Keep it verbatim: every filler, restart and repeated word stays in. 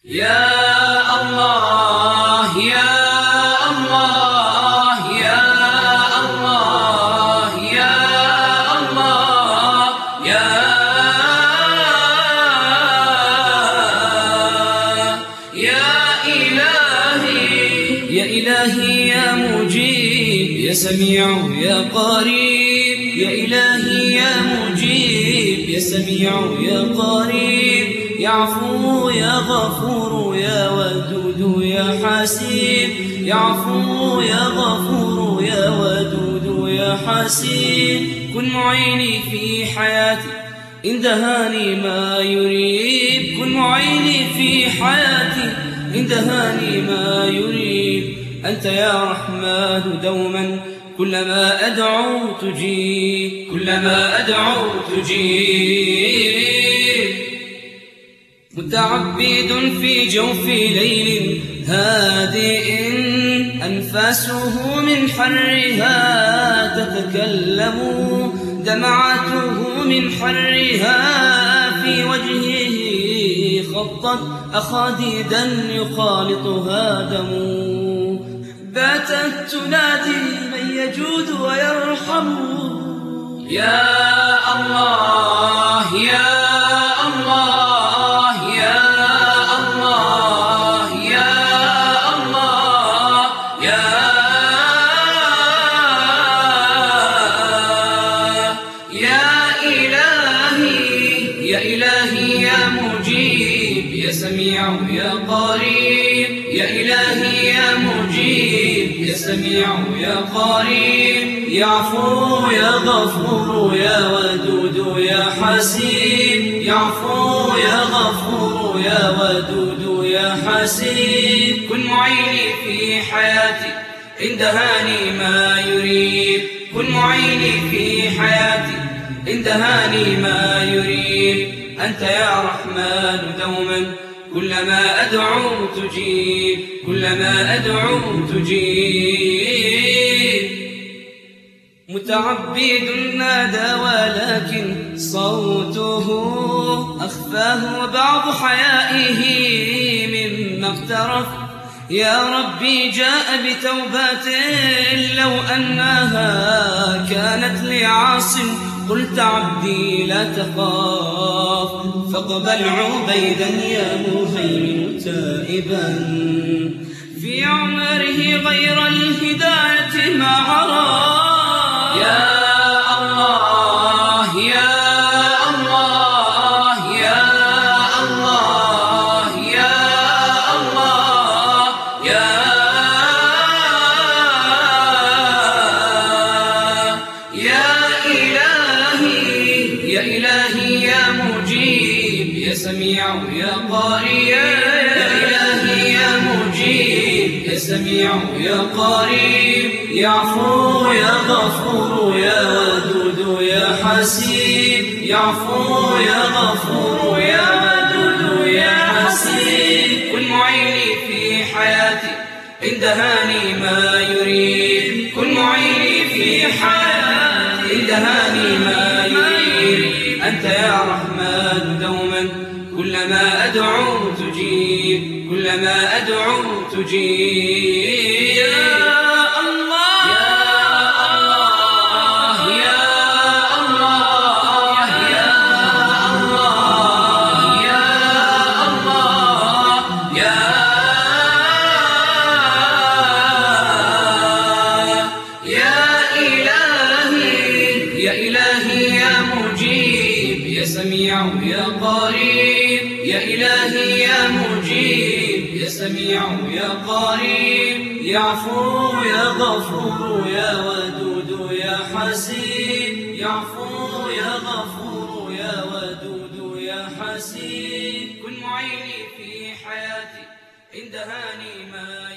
يا الله يا الله يا الله يا الله يا يا إلهي يا إلهي يا مجيب يا سميع يا قريب يا إلهي يا مجيب يا سميع يا قريب يا عفو يا غفور يا ودود يا حسيب يا عفو يا غفور يا ودود يا حسيب كن معيني في حياتي إن دهاني ما يريب كن معيني في حياتي إن دهاني ما يريب أنت يا رحمن دوما كلما أدعو تجيب كلما أدعو تجيب متعبد في جوف ليل هادئ أنفاسه من حرها تتكلم دمعته من حرها في وجهه خطت أخاديدا يخالطها دم باتت تنادي من يجود ويرحم يا الله يا الله يا الله يا الله يا يا إلهي يا إلهي يا مجيب يا سميع يا قريب يا إلهي يا مجيب يا سميع يا قريب يا عفو يا غفور يا ودود يا حسيب يا عفو يا غفور يا ودود يا حسيب كن معيني في حياتي إن دهاني ما يريب كن معيني في حياتي إن دهاني ما يريب أنت يا رحمن دوما كلما أدعو تجيب كلما أدعو تجيب متعبد نادى ولكن صوته أخفاه بعض حيائه مما اقترف يا ربي جاء بتوبات لو أنها كانت لعاص قلت عبدي لا تخاف فاقبل عبيدا يا مهيمن تائبا في عمره غير الهداية ما عرف يا الله يا الله يا الله يا الله يا يا إلهي يا إلهي يا مجيب يا سميع يا قريب يا إلهي يا مجيب يا سميع يا قريب يا عفو يا غفور يا ودود يا حسيب يا عفو يا غفور يا ودود يا حسيب كن معيني في حياتي إن دهاني ما يريد كن معيني في حياتي إن دهاني ما يريد أنت يا رحمن دوما كلما أدعو تجيب كلما أدعو تجيب سميع يا قريب يا إلهي يا مجيب يا سميع يا قريب يا عفو يا غفور يا ودود يا حسيب يا عفو يا غفور يا ودود يا حسيب كن معيني في حياتي إن دهاني ما